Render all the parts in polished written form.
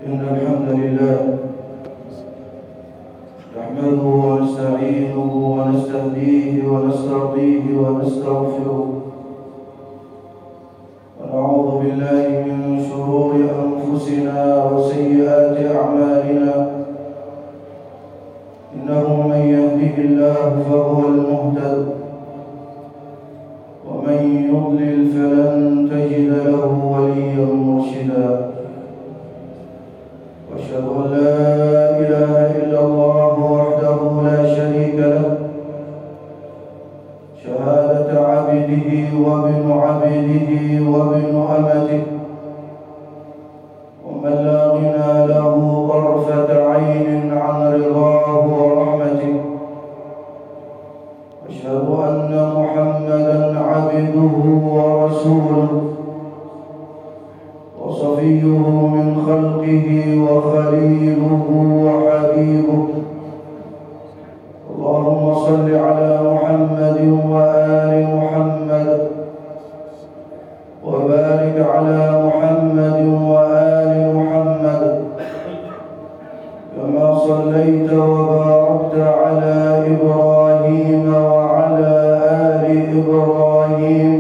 إن الحمد لله نحمده ونستعينه ونستهديه ونسترضيه ونستغفره ونعوذ بالله من شرور أنفسنا وسيئات أعمالنا إنه من يهده الله فهو المهتد ومن يضلل فلن تجد له وليا مرشدا وأشهد أن لا إله إلا الله وحده لا شريك له شهادة عبده وابن عبده وابن أمته ومن لا غنى له طرفة عين عن رضاه ورحمته أشهد أن محمدًا عبده ورسوله وصفيه من خلقه وخليله وحبيبه اللهم صل على محمد وآل محمد وبارك على محمد وآل محمد كما صليت وباركت على إبراهيم وعلى آل إبراهيم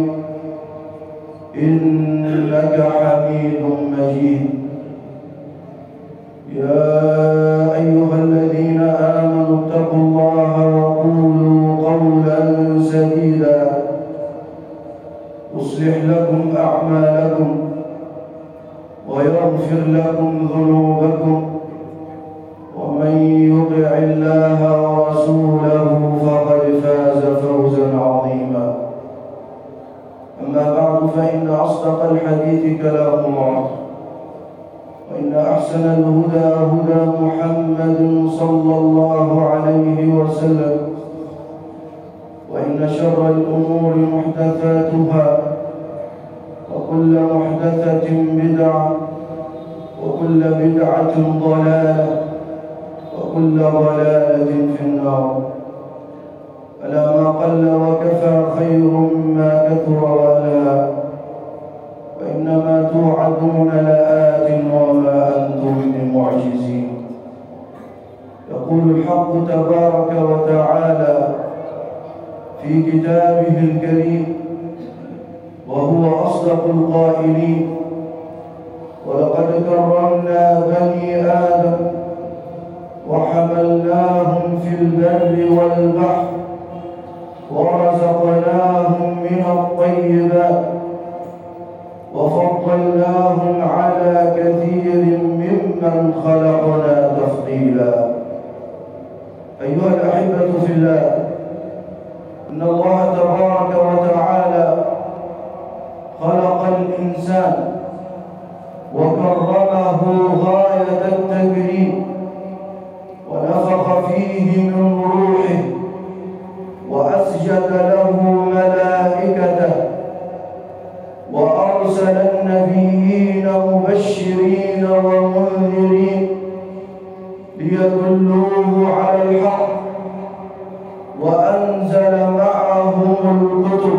إنك حميد مجيد يا أيها الذين آمنوا اتقوا الله وقولوا قولا سديدا يصلح لكم أعمالكم ويغفر لكم ذنوبكم ومن يطع الله ورسوله فقد فاز فوزا عظيما أما بعد فإن أصدق الحديث كلام الله وإن أحسن الهدى هدى محمد صلى الله عليه وسلم وإن شر الأمور محدثاتها وكل محدثة بدعة وكل بدعة ضلالة وكل ضلالة في النار ألا ما قل وكفى خير ما كثر وألا وإنما توعدون لآت وما أنتم بمعجزين يقول الحق تبارك وتعالى في كتابه الكريم وهو أصدق القائلين ولقد كرمنا بني آدم وحملناهم في البر والبحر ورزقناهم من الطيبات وفضلناهم على كثير ممن خلقنا تفضيلا أيها الأحبة في الله إن الله تبارك وتعالى خلق الإنسان وكرمه غاية التكريم ونفخ فيه من روحه وأسجد له ملائكته وأرسل النبيين مبشرين ومنذرين ليدلوه على الحق وأنزل معهم الكتب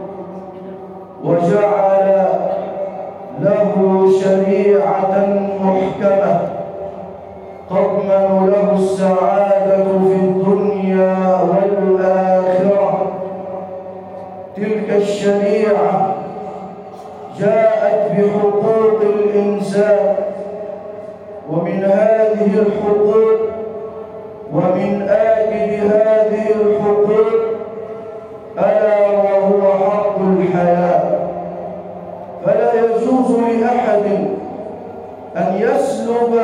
وجعل له شريعة محكمة تضمن له السعادة في الدنيا والآخرة تلك الشريعة جاءت بحقوق الإنسان ومن هذه الحقوق ومن آكد هذه الحقوق ألا وهو حق الحياة فلا يجوز لأحد أن يسلب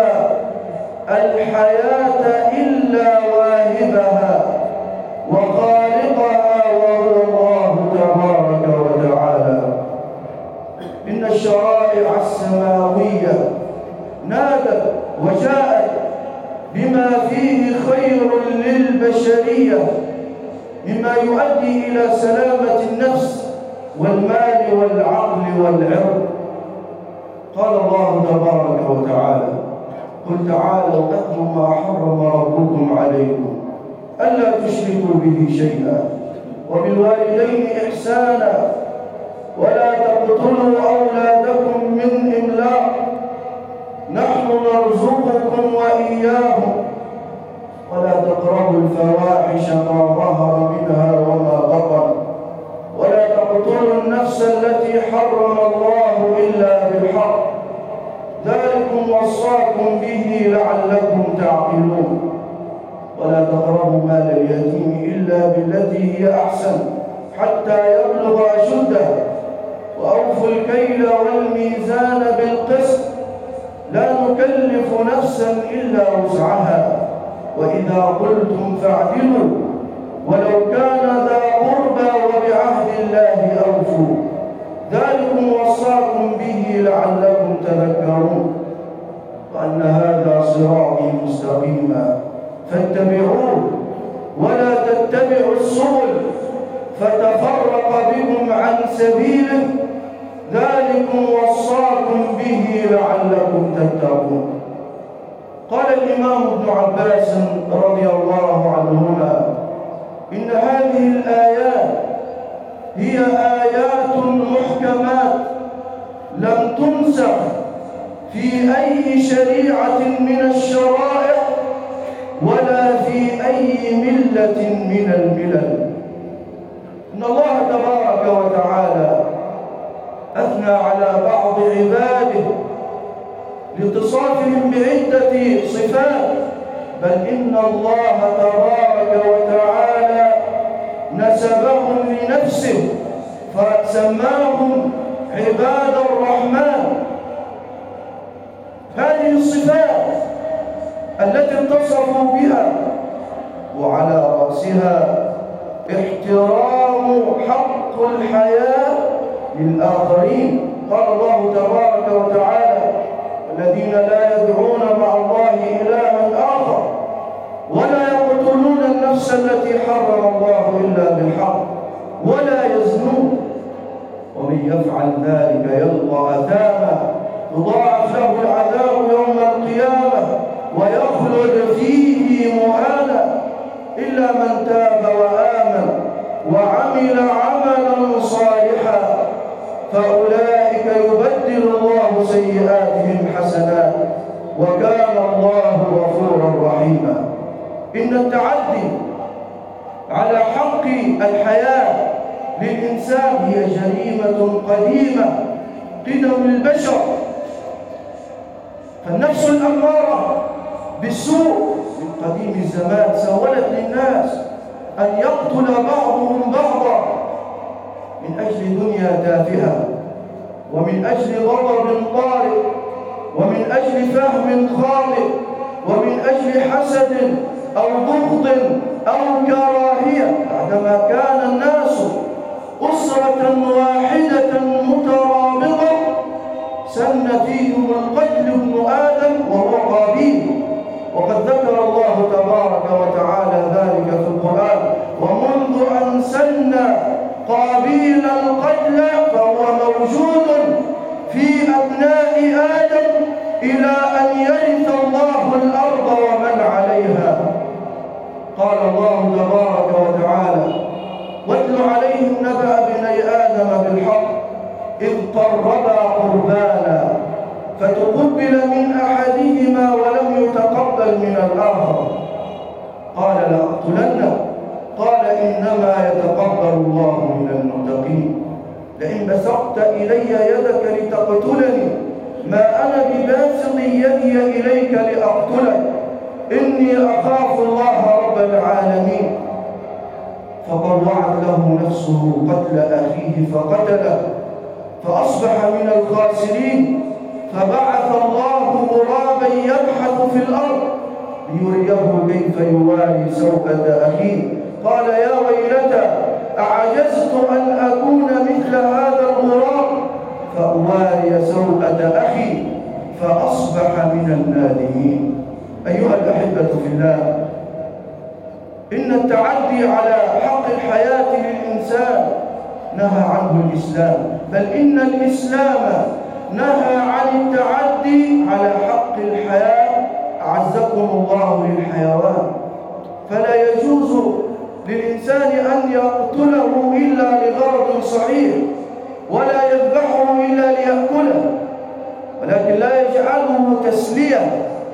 الحياة إلا واهبها وخالقها وهو الله تبارك وتعالى إن الشرائع السماوية نادت وجاءت بما فيه خير للبشرية مما يؤدي إلى سلامة النفس والمال والعقل والعرض قال الله تبارك وتعالى قل تعالوا أتلوا ما حرم ربكم عليكم ألا تشركوا به شيئا وبالوالدين إحسانا ولا تقتلوا أولادكم من إملاق نحن وإياهم ولا تقربوا الفواحش ما ظهر منها وما بطن ولا تقتلوا النفس التي حرم الله إلا بالحق ذلكم وصاكم به لعلكم تعقلون ولا تقربوا مال اليتيم إلا بالتي هي أحسن حتى يبلغ أشده وأوفوا الكيل والميزان بالقسط لا نكلف نفسا إلا وسعها وإذا قلتم فاعدلوا ولو كان ذا قربى وبعهد الله أوفوا ذلكم وصاكم به لعلكم تذكرون وأن هذا صراطي مستقيما فاتبعوه ولا تتبعوا السبل فتفرق بكم عن سبيله ذلكم وصاكم به لعلكم تتقون. قال الإمام ابن عباس رضي الله عنهما إن هذه الآيات هي آيات محكمات لم تنسخ في أي شريعة من الشرائع ولا في أي ملة من الملل. إن الله تبارك وتعالى أثنى على بعض عباده لاتصافهم بعدة صفات بل إن الله تبارك وتعالى نسبهم لنفسه فسماهم عباد الرحمن. هذه الصفات التي اتصفوا بها وعلى رأسها احترام حق الحياة للآخرين. قال الله تبارك وتعالى الذين لا يدعون مع الله إلها آخر ولا يقتلون النفس التي حرم الله إلا بالحق ولا يزنون ومن يفعل ذلك يلقى أثاما يضاعف له العذاب يوم القيامة ويخلد فيه مهانا إلا من تاب وآمن وعمل عملا صالحا فأولئك يبدل الله سيئاتهم حسنات وكان الله غفورا رحيما. إن التعدي على حق الحياة للإنسان هي جريمة قديمة قدم البشر. فالنفس الأمارة بالسوء من قديم الزمان سولت للناس أن يقتل بعضهم بعضا من أجل دنيا تافهة ومن أجل غضب طارئ ومن أجل فهم خاطئ ومن أجل حسد أو بغض أو كراهية بعدما كان الناس أسرة واحدة مترابطة سن فيهم القتل ابن آدم وهو قابيل وقد ذكر الله تبارك وتعالى ذلك في القرآن ومنذ أن سن قابيل القتل فهو موجود في أبناء آدم إلى أن يرث الله الأرض ومن عليها. قال الله تبارك وتعالى واتل عليهم نبأ ابني آدم بالحق إذ قربا قربانا فتقبل من أحدهما ولم يتقبل من الآخر قال لأقتلنك قال إنما يتقبل الله من المتقين لئن بسطت إلي يدك لتقتلني ما أنا بباسط يدي إليك لأقتلك إني أخاف الله رب العالمين فطوعت له نفسه قتل أخيه فقتله فأصبح من الخاسرين فبعث الله غرابا يبحث في الأرض ليريه كيف يواري سوءة أخيه قال يا ويلتى أعجزت أن أكون مثل هذا الغراب فأواري سوءة أخي فأصبح من النادمين. أيها الأحبة في الله إن التعدي على حق الحياة للإنسان نهى عنه الإسلام بل إن الإسلام نهى عن التعدي على حق الحياة أعزكم الله للحيوان فلا يجوز للإنسان أن يقتله إلا لغرض صحيح ولا يذبحه إلا ليأكله ولكن لا يجعله تسلية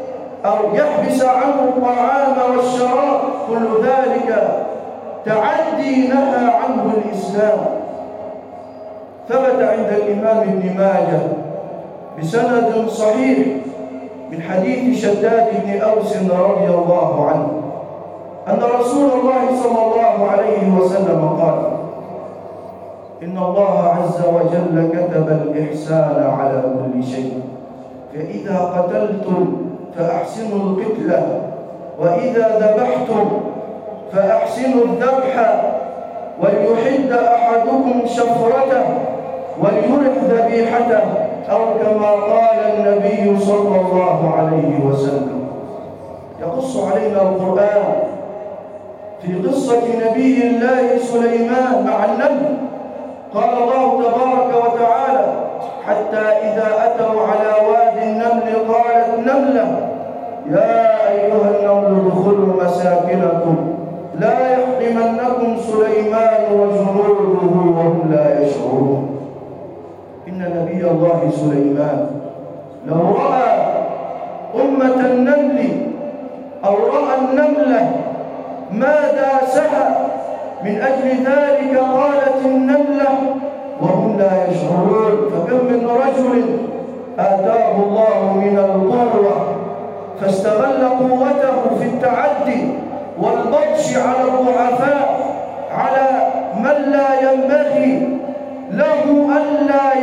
أو يحبس عنه الطعام والشراب، كل ذلك تعدي نهى عنه الإسلام. ثبت عند الإمام ابن ماجه بسند صحيح من حديث شداد بن أوس رضي الله عنه أن رسول الله صلى الله عليه وسلم قال: إن الله عز وجل كتب الإحسان على كل شيء، فإذا قتلتم فأحسنوا القتلة، وإذا ذبحتم فأحسنوا الذبح، وليحد أحدكم شفرته وليرح ذبيحته، أو كما قال النبي صلى الله عليه وسلم. يقص علينا القرآن في قصة نبي الله سليمان مع النمل. قال الله تبارك وتعالى: حتى إذا أتوا على واد النمل قالت نملة يا أيها النمل ادخلوا مساكنكم لا يحطمنكم سليمان وجنوده وهم لا يشعرون. إن نبي الله سليمان لو رأى أمة النمل أو رأى النملة ما داسها، من أجل ذلك قالت النملة وهم لا يشعرون. فكم من رجل آتاه الله من القوة فاستغل قوته في التعدي والبطش على الضعفاء، على من لا ينبغي له ألا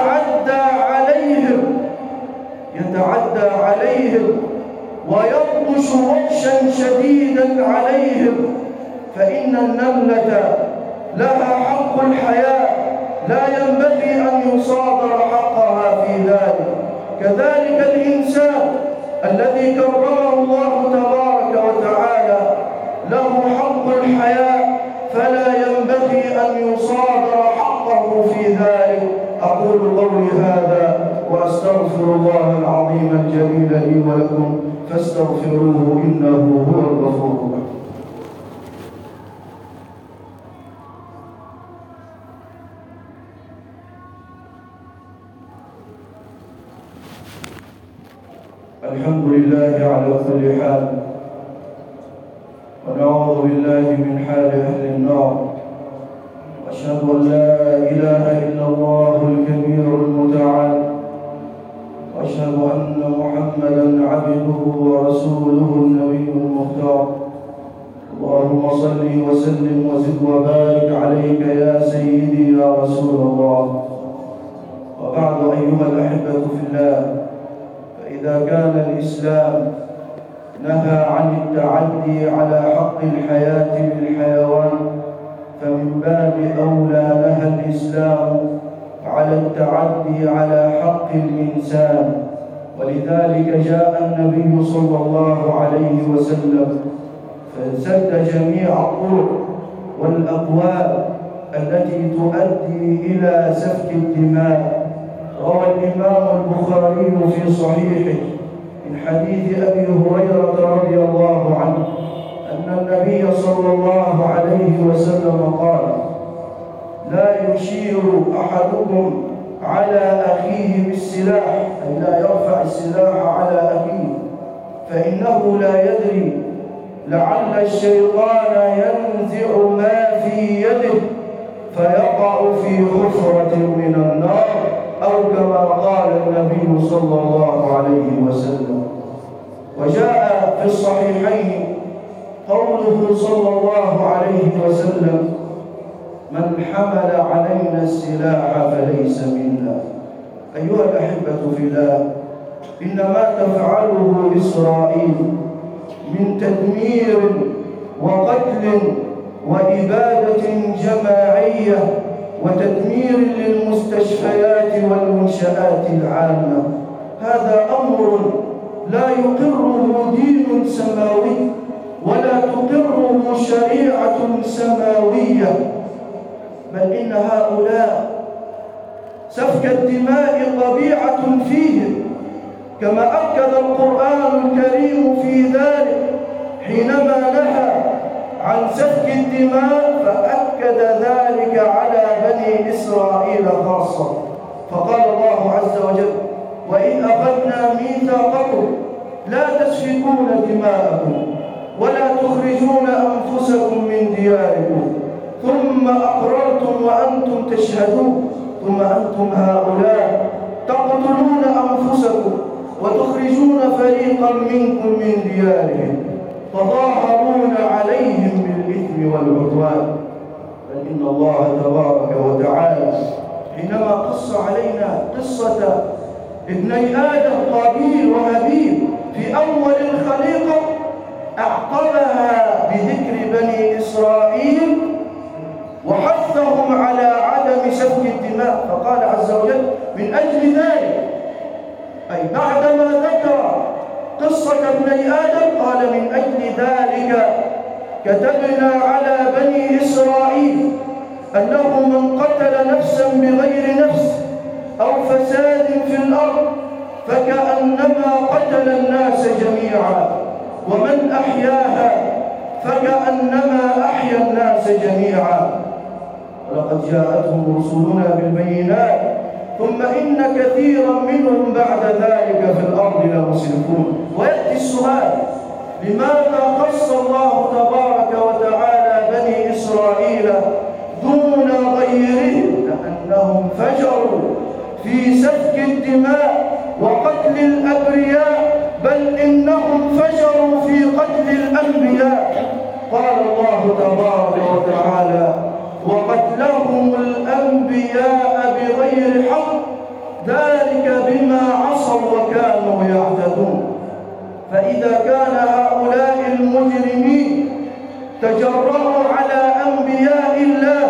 يتعدى عليهم ويبطش بطشا شديدا عليهم. فإن النملة لها حق الحياة، لا ينبغي أن يصادر حقها في ذلك. كذلك الإنسان الذي كرمه الله تبارك وتعالى له حق الحياة، فلا ينبغي أن يصادر حقه في ذلك. أقول قولي هذا وأستغفر الله العظيم الجليل لي ولكم، فاستغفروه إنه هو الغفور الرحيم. الحمد لله على كل حال، ونعوذ بالله من حال أهل النار، وأشهد أن لا إله إلا الله الكبير المتعال، وأشهد أن محمدًا عبده ورسوله النبي المختار. اللهم صل وسلم وزد وبارك عليك يا سيدي يا رسول الله. وبعد أيها الأحبة في الله، فإذا كان الإسلام نهى عن التعدي على حق الحياة للحيوان، فمن باب أولى نهى الإسلام على التعدي على حق الإنسان. ولذلك جاء النبي صلى الله عليه وسلم فسد جميع الطرق والأبواب التي تؤدي إلى سفك الدماء. روى الإمام البخاري في صحيحه من حديث أبي هريرة رضي الله عنه أن النبي صلى الله عليه وسلم قال: لا يشير أحدكم على أخيه بالسلاح، أي لا يرفع السلاح على أخيه، فإنه لا يدري لعل الشيطان ينزع ما في يده فيقع في حفرة من النار، أو كما قال النبي صلى الله عليه وسلم. وجاء في الصحيحين قوله صلى الله عليه وسلم: من حمل علينا السلاح فليس منا. أيها الأحبة في الله، إن ما تفعله إسرائيل من تدمير وقتل وإبادة جماعية وتدمير للمستشفيات والمنشآت العامة، هذا أمر لا يقره دين سماوي ولا تقره شريعة سماوية، بل إن هؤلاء سفك الدماء طبيعة فيهم، كما أكد القرآن الكريم في ذلك حينما نهى عن سفك الدماء، فأكد ذلك على بني إسرائيل خاصة. فقال الله عز وجل: وإذ أخذنا ميثاقكم لا تسفكون دماءكم ولا تخرجون أنفسكم من دياركم ثم أقررتم وأنتم تشهدون ثم أنتم هؤلاء تقتلون أنفسكم وتخرجون فريقا منكم من ديارهم تظاهرون عليهم بالإثم والعدوان. بل إن الله تبارك وتعالى حينما قص علينا قصة ابني آدم قابيل وهابيل في أول الخليقة أعقبها بذكر بني إسرائيل وحثهم على عدم سفك الدماء، فقال عز وجل: من أجل ذلك، أي بعدما ذكر قصة ابني آدم قال: من أجل ذلك كتبنا على بني إسرائيل أنه من قتل نفسا بغير نفس أو فساد في الأرض فكأنما قتل الناس جميعا ومن أحياها فكأنما أحيا الناس جميعا. ولقد جاءتهم رسلنا بالبينات ثم إن كثيرا منهم بعد ذلك في الأرض لمسرفون. ويأتي السؤال: لماذا قص الله تبارك وتعالى بني إسرائيل دون غيرهم؟ لأنهم فجروا في سفك الدماء وقتل الأبرياء، بل إنهم فجروا في قتل الأنبياء. قال الله تبارك وتعالى: وقتلهم الأنبياء بغير حق ذلك بما عصوا وكانوا يعتدون. فإذا كان هؤلاء المجرمين تجرؤوا على أنبياء الله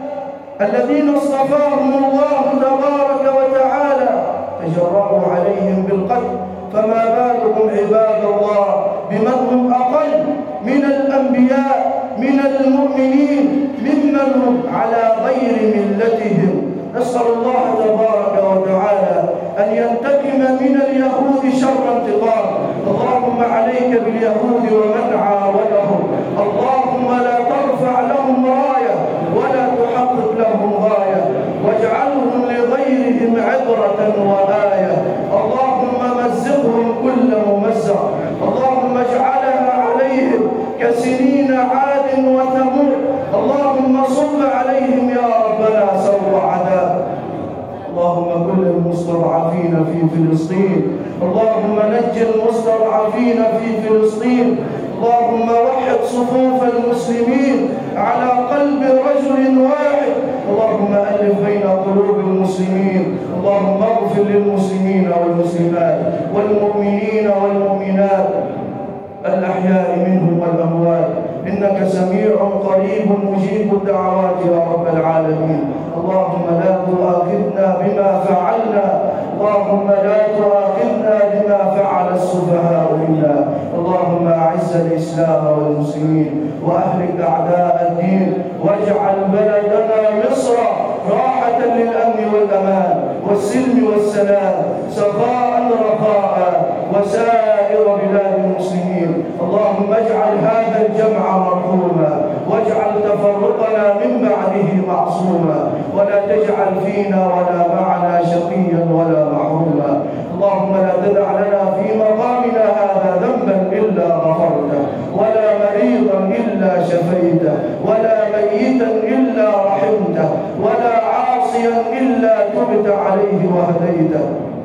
الذين اصطفاهم الله تبارك وتعالى، تجرؤوا عليهم بالقتل، فما بالكم عباد الله بمن هم أقل من الأنبياء من المؤمنين ممن هم على غير ملتهم. نسأل الله تبارك وتعالى أن ينتقم من اليهود شر انتقام. اللهم عليك باليهود ومن عاونهم، اللهم لا ترفع لهم راية ولا تحقق لهم غاية، واجعلهم لغيرهم عبرة وآية. اللهم مزقهم كل ممزق، اللهم اجعلها عليهم كسنين عاد وثمود. اللهم صب عليهم يا ربنا سوء عذاب. اللهم كل المستضعفين في فلسطين، اللهم نج المستضعفين في فلسطين، اللهم وحد صفوف المسلمين على قلب رجل واحد، اللهم ألف بين قلوب المسلمين، اللهم اغفر للمسلمين والمسلمات والمؤمنين والمؤمنات الأحياء منهم والأموات، إنك سميع قريب مجيب الدعوات يا رب العالمين. اللهم لا تؤاخذنا بما فعلنا، اللهم لا تؤاخذنا بما فعل السفهاء منا. اللهم أعز الإسلام والمسلمين وأهلك أعداء الدين، واجعل بلدنا مصر راحة للأمن والأمان والسلم والسلام، سخاء رخاء وسائر بلاد المسلمين. اللهم اجعل هذا الجمع مرحوما، واجعل تفرقنا من بعده معصوما، ولا تجعل فينا ولا معنا شقيا ولا محروما. اللهم لا تدع لنا في مقامنا هذا ذنبا إلا غفرته، ولا مريضا إلا شفيته، ولا ميتا إلا رحمته، ولا عاصيا إلا تبت عليه وهديته.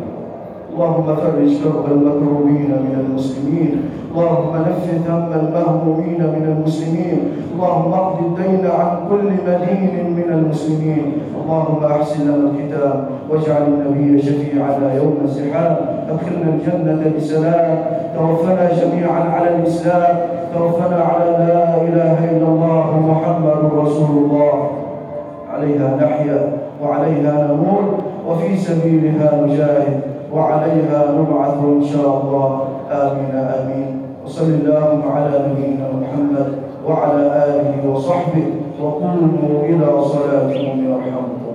اللهم فرج كرب المكروبين من المسلمين، اللهم نفث هم المهمومين من المسلمين، اللهم اقض الدين عن كل مدين من المسلمين. اللهم احسن لنا الختام، واجعل النبي شفيعنا يوم الزحام، ادخلنا الجنة بسلام، توفنا جميعا على الإسلام، توفنا على لا إله إلا الله محمد رسول الله. عليها نحيا وعليها نموت وفي سبيلها نجاهد وعليها نبعث إن شاء الله. آمين آمين. وصل اللهم على نبينا محمد وعلى آله وصحبه، وقوموا إلى صلاتكم يرحمكم.